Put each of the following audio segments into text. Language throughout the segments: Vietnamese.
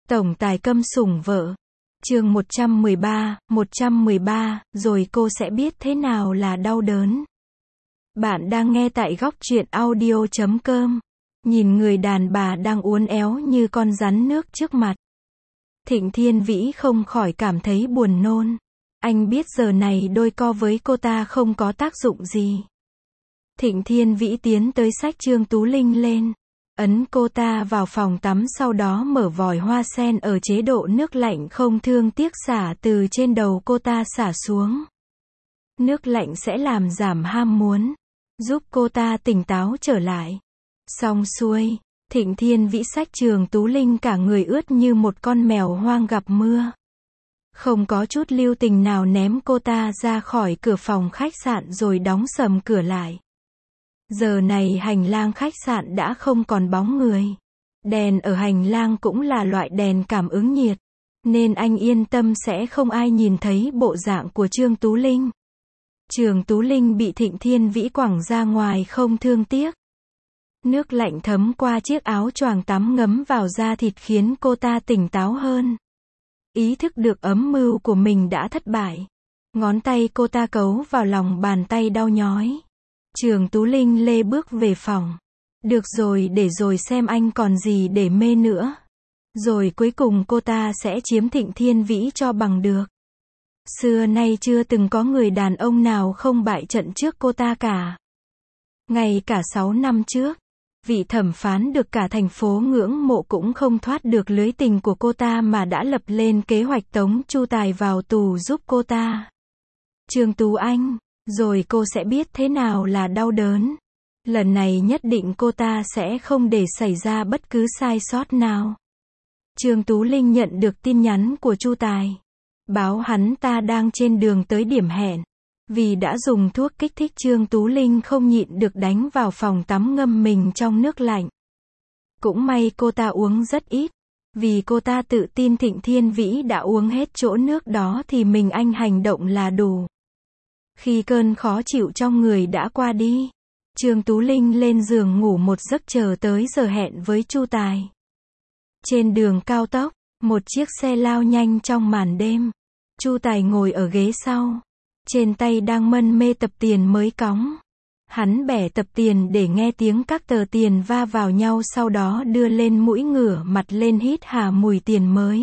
Tổng tài câm sủng vợ. Chương 113, rồi cô sẽ biết thế nào là đau đớn. Bạn đang nghe tại góc truyện audio.com. Nhìn người đàn bà đang uốn éo như con rắn nước trước mặt, Thịnh Thiên Vĩ không khỏi cảm thấy buồn nôn. Anh biết giờ này đôi co với cô ta không có tác dụng gì. Thịnh Thiên Vĩ tiến tới xách Trương Tú Linh lên, ấn cô ta vào phòng tắm, sau đó mở vòi hoa sen ở chế độ nước lạnh không thương tiếc xả từ trên đầu cô ta xả xuống. Nước lạnh sẽ làm giảm ham muốn, giúp cô ta tỉnh táo trở lại. Xong xuôi, Thịnh Thiên Vĩ xách Trương Tú Linh cả người ướt như một con mèo hoang gặp mưa, không có chút lưu tình nào ném cô ta ra khỏi cửa phòng khách sạn rồi đóng sầm cửa lại. Giờ này hành lang khách sạn đã không còn bóng người. Đèn ở hành lang cũng là loại đèn cảm ứng nhiệt, nên anh yên tâm sẽ không ai nhìn thấy bộ dạng của Trương Tú Linh. Trương Tú Linh bị Thịnh Thiên Vĩ quẳng ra ngoài không thương tiếc. Nước lạnh thấm qua chiếc áo choàng tắm ngấm vào da thịt khiến cô ta tỉnh táo hơn. Ý thức được âm mưu của mình đã thất bại. Ngón tay cô ta cấu vào lòng bàn tay đau nhói. Trương Tú Linh lê bước về phòng. Được rồi, để rồi xem anh còn gì để mê nữa. Rồi cuối cùng cô ta sẽ chiếm Thịnh Thiên Vĩ cho bằng được. Xưa nay chưa từng có người đàn ông nào không bại trận trước cô ta cả. Ngay cả 6 năm trước, vị thẩm phán được cả thành phố ngưỡng mộ cũng không thoát được lưới tình của cô ta mà đã lập lên kế hoạch tống Chu Tài vào tù giúp cô ta. Trương Tú Anh, rồi cô sẽ biết thế nào là đau đớn. Lần này nhất định cô ta sẽ không để xảy ra bất cứ sai sót nào. Trương Tú Linh nhận được tin nhắn của Chu Tài, báo hắn ta đang trên đường tới điểm hẹn. Vì đã dùng thuốc kích thích, Trương Tú Linh không nhịn được đánh vào phòng tắm ngâm mình trong nước lạnh. Cũng may cô ta uống rất ít, vì cô ta tự tin Thịnh Thiên Vĩ đã uống hết chỗ nước đó thì mình anh hành động là đủ. Khi cơn khó chịu trong người đã qua đi, Trương Tú Linh lên giường ngủ một giấc chờ tới giờ hẹn với Chu Tài. Trên đường cao tốc, một chiếc xe lao nhanh trong màn đêm. Chu Tài ngồi ở ghế sau, trên tay đang mân mê tập tiền mới cóng. Hắn bẻ tập tiền để nghe tiếng các tờ tiền va vào nhau, sau đó đưa lên mũi, ngửa mặt lên hít hà mùi tiền mới.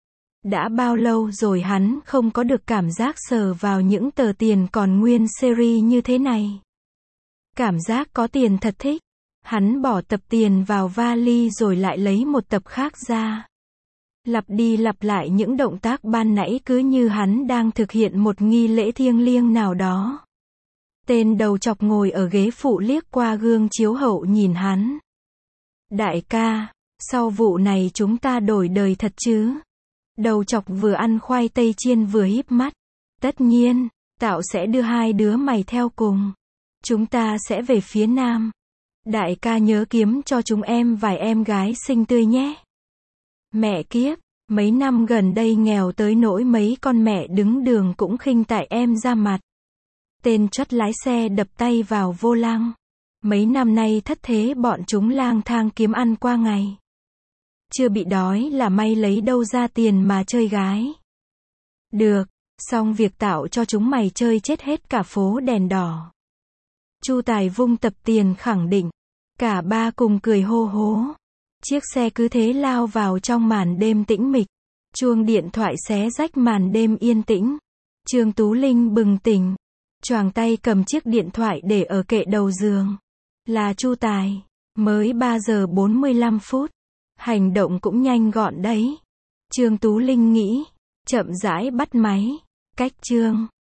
Đã bao lâu rồi hắn không có được cảm giác sờ vào những tờ tiền còn nguyên series như thế này. Cảm giác có tiền thật thích. Hắn bỏ tập tiền vào vali rồi lại lấy một tập khác ra. Lặp đi lặp lại những động tác ban nãy, cứ như hắn đang thực hiện một nghi lễ thiêng liêng nào đó. Tên đầu chọc ngồi ở ghế phụ liếc qua gương chiếu hậu nhìn hắn. Đại ca, sau vụ này chúng ta đổi đời thật chứ? Đầu chọc vừa ăn khoai tây chiên vừa híp mắt. Tất nhiên, Tạo sẽ đưa hai đứa mày theo cùng. Chúng ta sẽ về phía Nam. Đại ca nhớ kiếm cho chúng em vài em gái xinh tươi nhé. Mẹ kiếp, mấy năm gần đây nghèo tới nỗi mấy con mẹ đứng đường cũng khinh tại em ra mặt. Tên chót lái xe đập tay vào vô lăng. Mấy năm nay thất thế bọn chúng lang thang kiếm ăn qua ngày. Chưa bị đói là may lấy đâu ra tiền mà chơi gái. Được, xong việc Tạo cho chúng mày chơi chết hết cả phố đèn đỏ. Chu Tài vung tập tiền khẳng định. Cả ba cùng cười hô hố. Chiếc xe cứ thế lao vào trong màn đêm tĩnh mịch. Chuông điện thoại xé rách màn đêm yên tĩnh. Trương Tú Linh bừng tỉnh, choàng tay cầm chiếc điện thoại để ở kệ đầu giường. Là Chu Tài. Mới 3 giờ 45 phút. Hành động cũng nhanh gọn đấy. Trương Tú Linh nghĩ. Chậm rãi bắt máy. Cách Trương